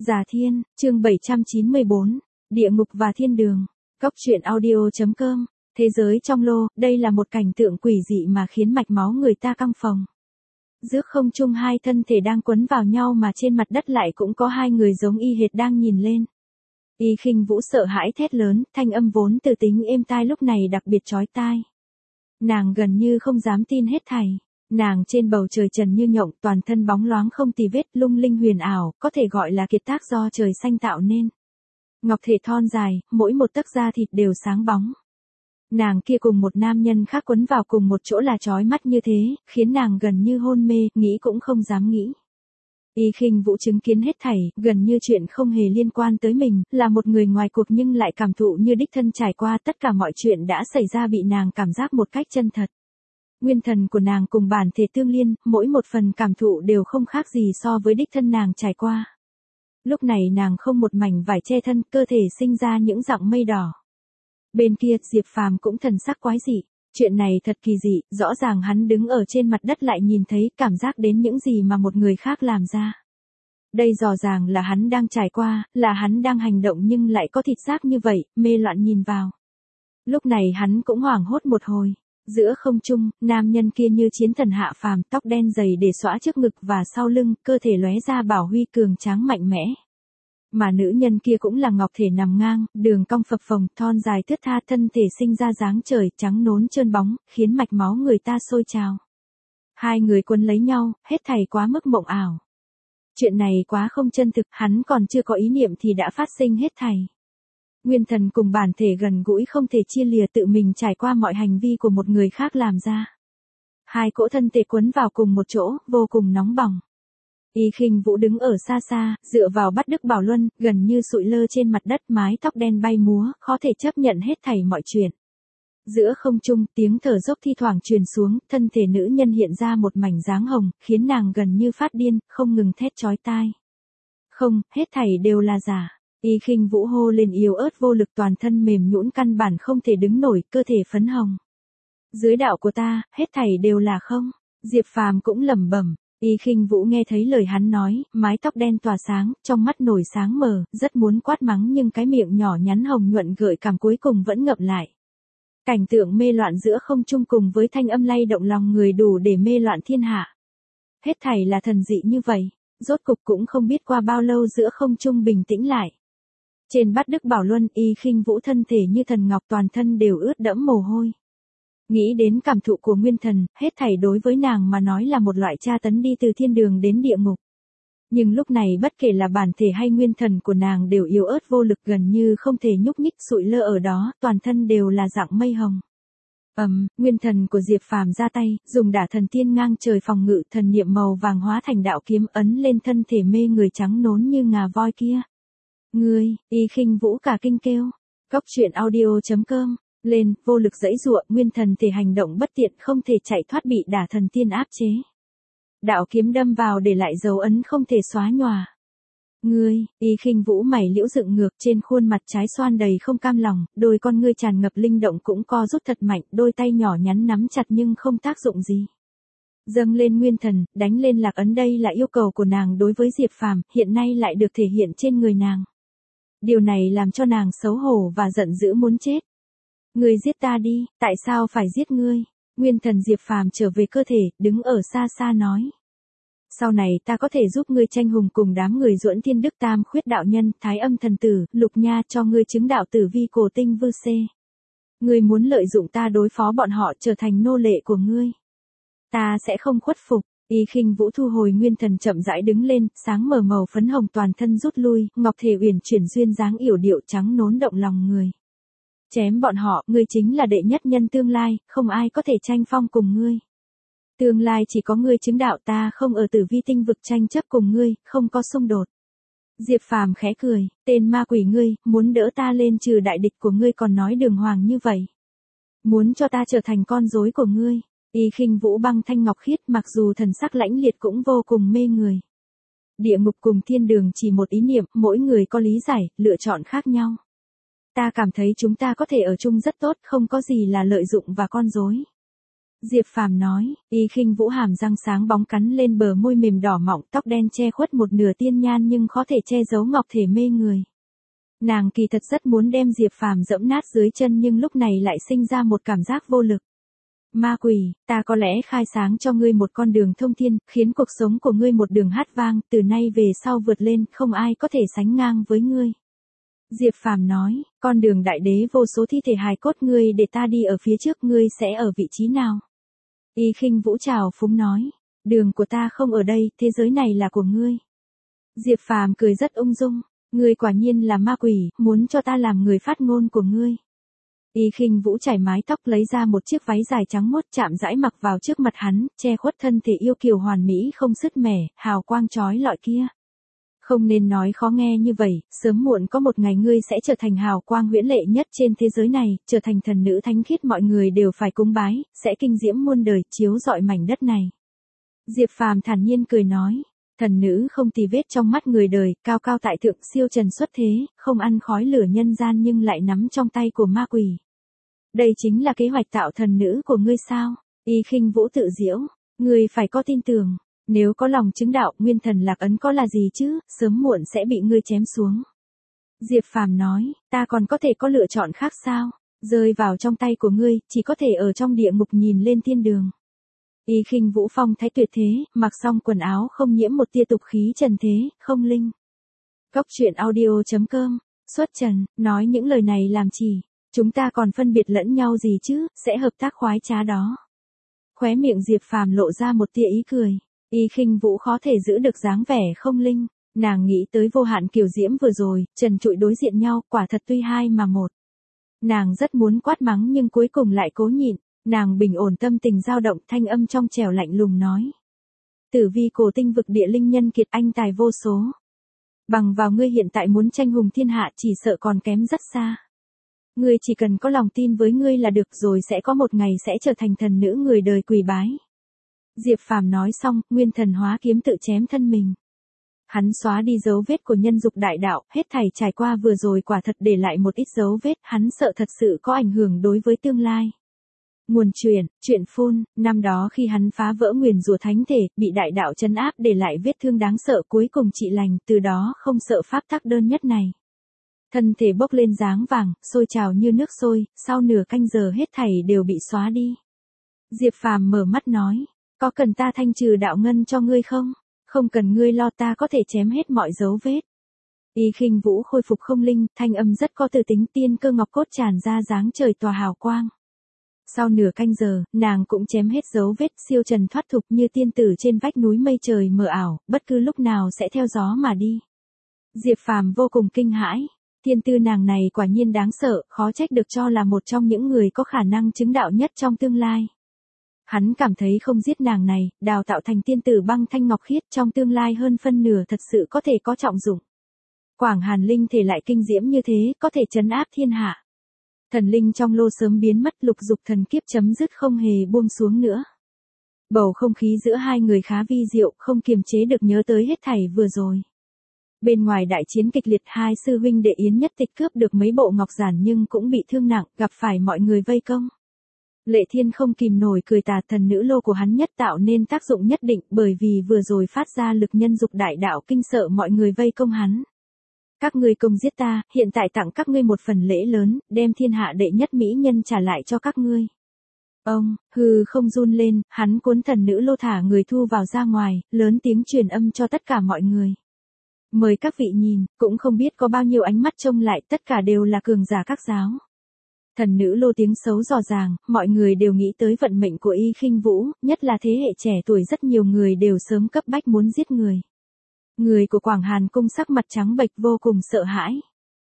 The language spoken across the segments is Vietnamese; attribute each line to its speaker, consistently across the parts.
Speaker 1: Già Thiên, chương 794, Địa ngục và Thiên đường. Cốc truyện audio.com. Thế giới trong lô, đây là một cảnh tượng quỷ dị mà khiến mạch máu người ta căng phồng. Giữa không trung hai thân thể đang quấn vào nhau mà trên mặt đất lại cũng có hai người giống y hệt đang nhìn lên. Y Khinh Vũ sợ hãi thét lớn, thanh âm vốn từ tính êm tai lúc này đặc biệt chói tai. Nàng gần như không dám tin hết thảy. Nàng trên bầu trời trần như nhộng, toàn thân bóng loáng không tì vết, lung linh huyền ảo, có thể gọi là kiệt tác do trời xanh tạo nên. Ngọc thể thon dài, mỗi một tấc da thịt đều sáng bóng. Nàng kia cùng một nam nhân khác quấn vào cùng một chỗ là chói mắt như thế, khiến nàng gần như hôn mê, nghĩ cũng không dám nghĩ. Y Khinh Vũ chứng kiến hết thảy, gần như chuyện không hề liên quan tới mình, là một người ngoài cuộc nhưng lại cảm thụ như đích thân trải qua tất cả mọi chuyện đã xảy ra bị nàng cảm giác một cách chân thật. Nguyên thần của nàng cùng bản thể tương liên, mỗi một phần cảm thụ đều không khác gì so với đích thân nàng trải qua. Lúc này nàng không một mảnh vải che thân, cơ thể sinh ra những dặng mây đỏ. Bên kia, Diệp Phàm cũng thần sắc quái dị. Chuyện này thật kỳ dị, rõ ràng hắn đứng ở trên mặt đất lại nhìn thấy, cảm giác đến những gì mà một người khác làm ra. Đây rõ ràng là hắn đang trải qua, là hắn đang hành động nhưng lại có thịt xác như vậy, mê loạn nhìn vào. Lúc này hắn cũng hoảng hốt một hồi. Giữa không trung, nam nhân kia như chiến thần hạ phàm, tóc đen dày để xõa trước ngực và sau lưng, cơ thể lóe ra bảo huy cường tráng mạnh mẽ. Mà nữ nhân kia cũng là ngọc thể nằm ngang, đường cong phập phồng, thon dài thướt tha, thân thể sinh ra dáng trời, trắng nón trơn bóng, khiến mạch máu người ta sôi trào. Hai người quấn lấy nhau, hết thảy quá mức mộng ảo. Chuyện này quá không chân thực, hắn còn chưa có ý niệm thì đã phát sinh hết thảy. Nguyên thần cùng bản thể gần gũi không thể chia lìa, tự mình trải qua mọi hành vi của một người khác làm ra. Hai cỗ thân thể quấn vào cùng một chỗ, vô cùng nóng bỏng. Y Khinh Vũ đứng ở xa xa, dựa vào bắt Đức Bảo Luân, gần như sụi lơ trên mặt đất, mái tóc đen bay múa, khó thể chấp nhận hết thảy mọi chuyện. Giữa không trung, tiếng thở dốc thi thoảng truyền xuống, thân thể nữ nhân hiện ra một mảnh dáng hồng, khiến nàng gần như phát điên, không ngừng thét chói tai. Không, hết thảy đều là giả. Y Khinh Vũ hô lên yếu ớt vô lực, toàn thân mềm nhũn căn bản không thể đứng nổi, cơ thể phấn hồng. Dưới đạo của ta, hết thảy đều là không. Diệp Phàm cũng lẩm bẩm. Y Khinh Vũ nghe thấy lời hắn nói, mái tóc đen tỏa sáng, trong mắt nổi sáng mờ, rất muốn quát mắng nhưng cái miệng nhỏ nhắn hồng nhuận gợi cảm cuối cùng vẫn ngậm lại. Cảnh tượng mê loạn giữa không trung cùng với thanh âm lay động lòng người đủ để mê loạn thiên hạ. Hết thảy là thần dị như vậy, rốt cục cũng không biết qua bao lâu giữa không trung bình tĩnh lại. Trên bát Đức Bảo Luân, Y Khinh Vũ thân thể như thần ngọc, toàn thân đều ướt đẫm mồ hôi. Nghĩ đến cảm thụ của nguyên thần, hết thảy đối với nàng mà nói là một loại tra tấn đi từ thiên đường đến địa ngục. Nhưng lúc này bất kể là bản thể hay nguyên thần của nàng đều yếu ớt vô lực, gần như không thể nhúc nhích, sụi lơ ở đó, toàn thân đều là dạng mây hồng. Nguyên thần của Diệp Phàm ra tay, dùng đả thần tiên ngang trời phòng ngự, thần niệm màu vàng hóa thành đạo kiếm ấn lên thân thể mê người trắng nón như ngà voi kia. Ngươi, Y Khinh Vũ cả kinh kêu. Cốc truyện audio.com. Lên, vô lực giãy giụa, nguyên thần thể hành động bất tiện, không thể chạy thoát, bị đả thần tiên áp chế. Đạo kiếm đâm vào để lại dấu ấn không thể xóa nhòa. Ngươi, Y Khinh Vũ mày liễu dựng ngược, trên khuôn mặt trái xoan đầy không cam lòng, đôi con ngươi tràn ngập linh động cũng co rút thật mạnh, đôi tay nhỏ nhắn nắm chặt nhưng không tác dụng gì. Dâng lên nguyên thần, đánh lên lạc ấn, đây là yêu cầu của nàng đối với Diệp Phàm, hiện nay lại được thể hiện trên người nàng. Điều này làm cho nàng xấu hổ và giận dữ muốn chết. Ngươi giết ta đi, tại sao phải giết ngươi? Nguyên thần Diệp Phàm trở về cơ thể, đứng ở xa xa nói. Sau này ta có thể giúp ngươi tranh hùng cùng đám người Duẫn Thiên Đức Tam Khuyết đạo nhân, Thái Âm thần tử, Lục Nha, cho ngươi chứng đạo tử vi cổ tinh vư xê. Ngươi muốn lợi dụng ta đối phó bọn họ, trở thành nô lệ của ngươi. Ta sẽ không khuất phục. Y Khinh Vũ thu hồi nguyên thần, chậm rãi đứng lên, sáng mờ màu phấn hồng, toàn thân rút lui, ngọc thể uyển chuyển duyên dáng yểu điệu trắng nón động lòng người. Chém bọn họ, ngươi chính là đệ nhất nhân tương lai, không ai có thể tranh phong cùng ngươi. Tương lai chỉ có ngươi chứng đạo, ta không ở tử vi tinh vực tranh chấp cùng ngươi, không có xung đột. Diệp Phàm khẽ cười, tên ma quỷ ngươi, muốn đỡ ta lên trừ đại địch của ngươi còn nói đường hoàng như vậy. Muốn cho ta trở thành con rối của ngươi. Y Khinh Vũ băng thanh ngọc khiết, mặc dù thần sắc lãnh liệt cũng vô cùng mê người. Địa ngục cùng thiên đường chỉ một ý niệm, mỗi người có lý giải, lựa chọn khác nhau. Ta cảm thấy chúng ta có thể ở chung rất tốt, không có gì là lợi dụng và con rối. Diệp Phàm nói, Y Khinh Vũ hàm răng sáng bóng cắn lên bờ môi mềm đỏ mọng, tóc đen che khuất một nửa tiên nhan nhưng khó thể che giấu ngọc thể mê người. Nàng kỳ thật rất muốn đem Diệp Phàm dẫm nát dưới chân nhưng lúc này lại sinh ra một cảm giác vô lực. Ma quỷ, ta có lẽ khai sáng cho ngươi một con đường thông thiên, khiến cuộc sống của ngươi một đường hát vang, từ nay về sau vượt lên, không ai có thể sánh ngang với ngươi. Diệp Phàm nói, con đường đại đế vô số thi thể hài cốt ngươi để ta đi ở phía trước, ngươi sẽ ở vị trí nào? Y Khinh Vũ trào phúng nói, đường của ta không ở đây, thế giới này là của ngươi. Diệp Phàm cười rất ung dung, ngươi quả nhiên là ma quỷ, muốn cho ta làm người phát ngôn của ngươi. Y Khinh Vũ chải mái tóc lấy ra một chiếc váy dài trắng muốt chạm rãi mặc vào trước mặt hắn, che khuất thân thể yêu kiều hoàn mỹ không sứt mẻ, hào quang chói lọi kia. Không nên nói khó nghe như vậy, sớm muộn có một ngày ngươi sẽ trở thành hào quang huyễn lệ nhất trên thế giới này, trở thành thần nữ thánh khiết mọi người đều phải cúng bái, sẽ kinh diễm muôn đời, chiếu rọi mảnh đất này. Diệp Phàm thản nhiên cười nói, thần nữ không tì vết trong mắt người đời, cao cao tại thượng siêu trần xuất thế, không ăn khói lửa nhân gian nhưng lại nắm trong tay của ma quỷ. Đây chính là kế hoạch tạo thần nữ của ngươi sao? Y Khinh Vũ tự giễu, ngươi phải có tin tưởng. Nếu có lòng chứng đạo, nguyên thần lạc ấn có là gì chứ, sớm muộn sẽ bị ngươi chém xuống. Diệp Phàm nói, ta còn có thể có lựa chọn khác sao? Rơi vào trong tay của ngươi, chỉ có thể ở trong địa ngục nhìn lên thiên đường. Y Khinh Vũ phong thái tuyệt thế, mặc xong quần áo không nhiễm một tia tục khí trần thế, không linh. Cốc truyện audio.com, xuất trần, nói những lời này làm chỉ, chúng ta còn phân biệt lẫn nhau gì chứ, sẽ hợp tác khoái trá đó. Khóe miệng Diệp Phàm lộ ra một tia ý cười. Y Khinh Vũ khó thể giữ được dáng vẻ không linh, nàng nghĩ tới vô hạn kiều diễm vừa rồi, trần trụi đối diện nhau, quả thật tuy hai mà một. Nàng rất muốn quát mắng nhưng cuối cùng lại cố nhịn, nàng bình ổn tâm tình dao động, thanh âm trong trẻo lạnh lùng nói. Tử vi cổ tinh vực địa linh nhân kiệt, anh tài vô số. Bằng vào ngươi hiện tại muốn tranh hùng thiên hạ chỉ sợ còn kém rất xa. Ngươi chỉ cần có lòng tin với ngươi là được, rồi sẽ có một ngày sẽ trở thành thần nữ người đời quỳ bái. Diệp Phàm nói xong, nguyên thần hóa kiếm tự chém thân mình. Hắn xóa đi dấu vết của nhân dục đại đạo, hết thảy trải qua vừa rồi quả thật để lại một ít dấu vết, hắn sợ thật sự có ảnh hưởng đối với tương lai. Nguồn truyện phun, năm đó khi hắn phá vỡ nguyền rủa thánh thể, bị đại đạo trấn áp để lại vết thương đáng sợ, cuối cùng trị lành, từ đó không sợ pháp tắc đơn nhất này. Thân thể bốc lên dáng vàng, sôi trào như nước sôi, sau nửa canh giờ hết thảy đều bị xóa đi. Diệp Phàm mở mắt nói, có cần ta thanh trừ đạo ngân cho ngươi không? Không cần ngươi lo, ta có thể chém hết mọi dấu vết. Y Khinh Vũ khôi phục không linh, thanh âm rất có từ tính, tiên cơ ngọc cốt tràn ra dáng trời tỏa hào quang. Sau nửa canh giờ, nàng cũng chém hết dấu vết, siêu trần thoát thục như tiên tử trên vách núi mây trời mờ ảo, bất cứ lúc nào sẽ theo gió mà đi. Diệp Phàm vô cùng kinh hãi, thiên tư nàng này quả nhiên đáng sợ, khó trách được cho là một trong những người có khả năng chứng đạo nhất trong tương lai. Hắn cảm thấy không giết nàng này, đào tạo thành tiên tử băng thanh ngọc khiết trong tương lai hơn phân nửa thật sự có thể có trọng dụng. Quảng Hàn linh thể lại kinh diễm như thế, có thể trấn áp thiên hạ. Thần linh trong lô sớm biến mất, lục dục thần kiếp chấm dứt không hề buông xuống nữa. Bầu không khí giữa hai người khá vi diệu, không kiềm chế được nhớ tới hết thảy vừa rồi. Bên ngoài đại chiến kịch liệt, hai sư huynh đệ Yến Nhất Tịch cướp được mấy bộ ngọc giản nhưng cũng bị thương nặng, gặp phải mọi người vây công. Lệ Thiên không kìm nổi cười tà, thần nữ lô của hắn nhất tạo nên tác dụng nhất định, bởi vì vừa rồi phát ra lực nhân dục đại đạo kinh sợ mọi người vây công hắn. Các ngươi cùng giết ta, hiện tại tặng các ngươi một phần lễ lớn, đem thiên hạ đệ nhất mỹ nhân trả lại cho các ngươi. Ông, hừ không run lên, hắn cuốn thần nữ lô thả người thu vào ra ngoài, lớn tiếng truyền âm cho tất cả mọi người. Mời các vị nhìn, cũng không biết có bao nhiêu ánh mắt trông lại, tất cả đều là cường giả các giáo. Thần nữ lô tiếng xấu rõ ràng, mọi người đều nghĩ tới vận mệnh của Y Khinh Vũ, nhất là thế hệ trẻ tuổi, rất nhiều người đều sớm cấp bách muốn giết người. Người của Quảng Hàn cung sắc mặt trắng bệch vô cùng sợ hãi.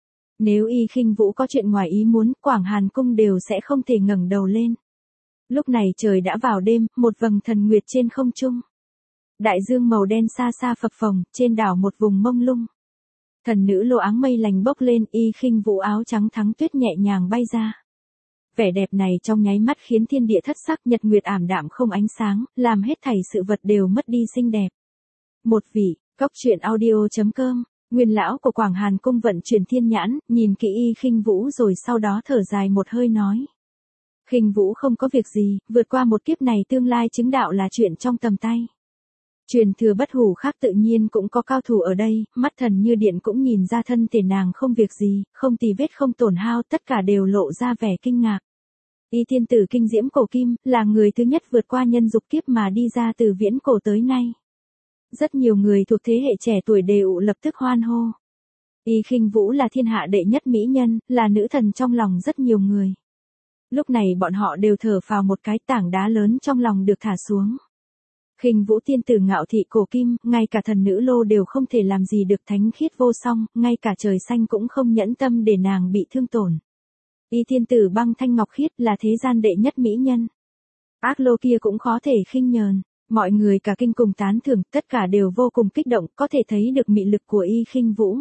Speaker 1: Nếu Y Khinh Vũ có chuyện ngoài ý muốn, Quảng Hàn cung đều sẽ không thể ngẩng đầu lên. Lúc này trời đã vào đêm, một vầng thần nguyệt trên không trung. Đại dương màu đen xa xa phập phồng, trên đảo một vùng mông lung. Thần nữ lô áng mây lành bốc lên, Y Khinh Vũ áo trắng thắng tuyết nhẹ nhàng bay ra. Vẻ đẹp này trong nháy mắt khiến thiên địa thất sắc, nhật nguyệt ảm đạm không ánh sáng, làm hết thảy sự vật đều mất đi xinh đẹp. Một vị, cốc truyện audio.com, nguyên lão của Quảng Hàn cung vận chuyển thiên nhãn, nhìn kỹ Y Khinh Vũ rồi sau đó thở dài một hơi nói. Khinh Vũ không có việc gì, vượt qua một kiếp này tương lai chứng đạo là chuyện trong tầm tay. Truyền thừa bất hủ khác tự nhiên cũng có cao thủ ở đây, mắt thần như điện cũng nhìn ra thân thể nàng không việc gì, không tì vết không tổn hao, tất cả đều lộ ra vẻ kinh ngạc. Y thiên tử kinh diễm cổ kim, là người thứ nhất vượt qua nhân dục kiếp mà đi ra từ viễn cổ tới nay. Rất nhiều người thuộc thế hệ trẻ tuổi đều lập tức hoan hô. Y Khinh Vũ là thiên hạ đệ nhất mỹ nhân, là nữ thần trong lòng rất nhiều người. Lúc này bọn họ đều thở phào một cái, tảng đá lớn trong lòng được thả xuống. Khinh Vũ tiên tử ngạo thị cổ kim, ngay cả thần nữ lô đều không thể làm gì được, thánh khiết vô song, ngay cả trời xanh cũng không nhẫn tâm để nàng bị thương tổn. Y thiên tử băng thanh ngọc khiết là thế gian đệ nhất mỹ nhân. Ác lô kia cũng khó thể khinh nhờn, mọi người cả kinh cùng tán thưởng, tất cả đều vô cùng kích động, có thể thấy được mị lực của Y Khinh Vũ.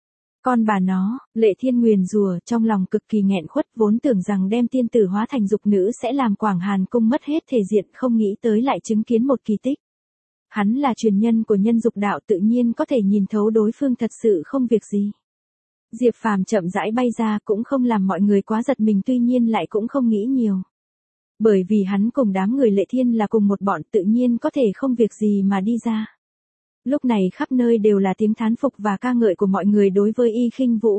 Speaker 1: Con bà nó, Lệ Thiên nguyền rủa, trong lòng cực kỳ nghẹn khuất, vốn tưởng rằng đem tiên tử hóa thành dục nữ sẽ làm Quảng Hàn cung mất hết thể diện, không nghĩ tới lại chứng kiến một kỳ tích. Hắn là truyền nhân của nhân dục đạo, tự nhiên có thể nhìn thấu đối phương thật sự không việc gì. Diệp Phàm chậm rãi bay ra, cũng không làm mọi người quá giật mình, tuy nhiên lại cũng không nghĩ nhiều. Bởi vì hắn cùng đám người Lệ Thiên là cùng một bọn, tự nhiên có thể không việc gì mà đi ra. Lúc này khắp nơi đều là tiếng thán phục và ca ngợi của mọi người đối với Y Khinh Vũ.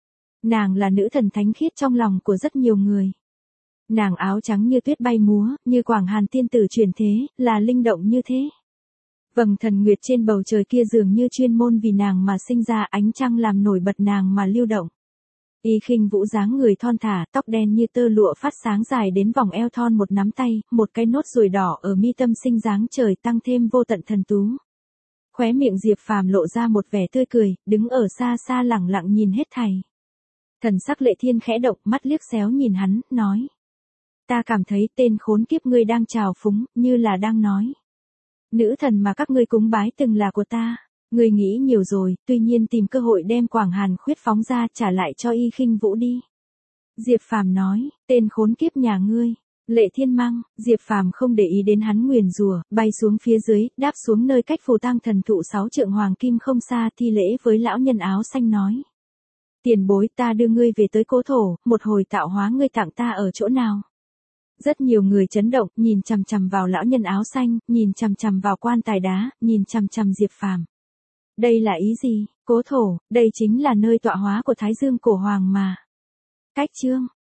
Speaker 1: Nàng là nữ thần thánh khiết trong lòng của rất nhiều người. Nàng áo trắng như tuyết bay múa, như Quảng Hàn tiên tử truyền thế, là linh động như thế. Vầng thần nguyệt trên bầu trời kia dường như chuyên môn vì nàng mà sinh ra, ánh trăng làm nổi bật nàng mà lưu động. Y Khinh Vũ dáng người thon thả, tóc đen như tơ lụa phát sáng dài đến vòng eo thon một nắm tay, một cái nốt ruồi đỏ ở mi tâm xinh dáng trời tăng thêm vô tận thần tú. Khóe miệng Diệp Phàm lộ ra một vẻ tươi cười, đứng ở xa xa lẳng lặng nhìn hết thảy. Thần sắc Lệ Thiên khẽ động, mắt liếc xéo nhìn hắn, nói. Ta cảm thấy tên khốn kiếp ngươi đang trào phúng, như là đang nói. Nữ thần mà các ngươi cúng bái từng là của ta. Ngươi nghĩ nhiều rồi, tuy nhiên tìm cơ hội đem Quảng Hàn khuyết phóng ra trả lại cho Y Khinh Vũ đi. Diệp Phàm nói, tên khốn kiếp nhà ngươi. Lệ Thiên mang, Diệp Phàm không để ý đến hắn nguyền rủa, bay xuống phía dưới, đáp xuống nơi cách phù tang thần thụ 6 trượng hoàng kim không xa, thi lễ với lão nhân áo xanh nói. Tiền bối, ta đưa ngươi về tới cố thổ, một hồi tạo hóa ngươi tặng ta ở chỗ nào? Rất nhiều người chấn động, nhìn chằm chằm vào lão nhân áo xanh, nhìn chằm chằm vào quan tài đá, nhìn chằm chằm Diệp Phàm. Đây là ý gì? Cố thổ, đây chính là nơi tọa hóa của Thái Dương cổ hoàng mà. Cách chương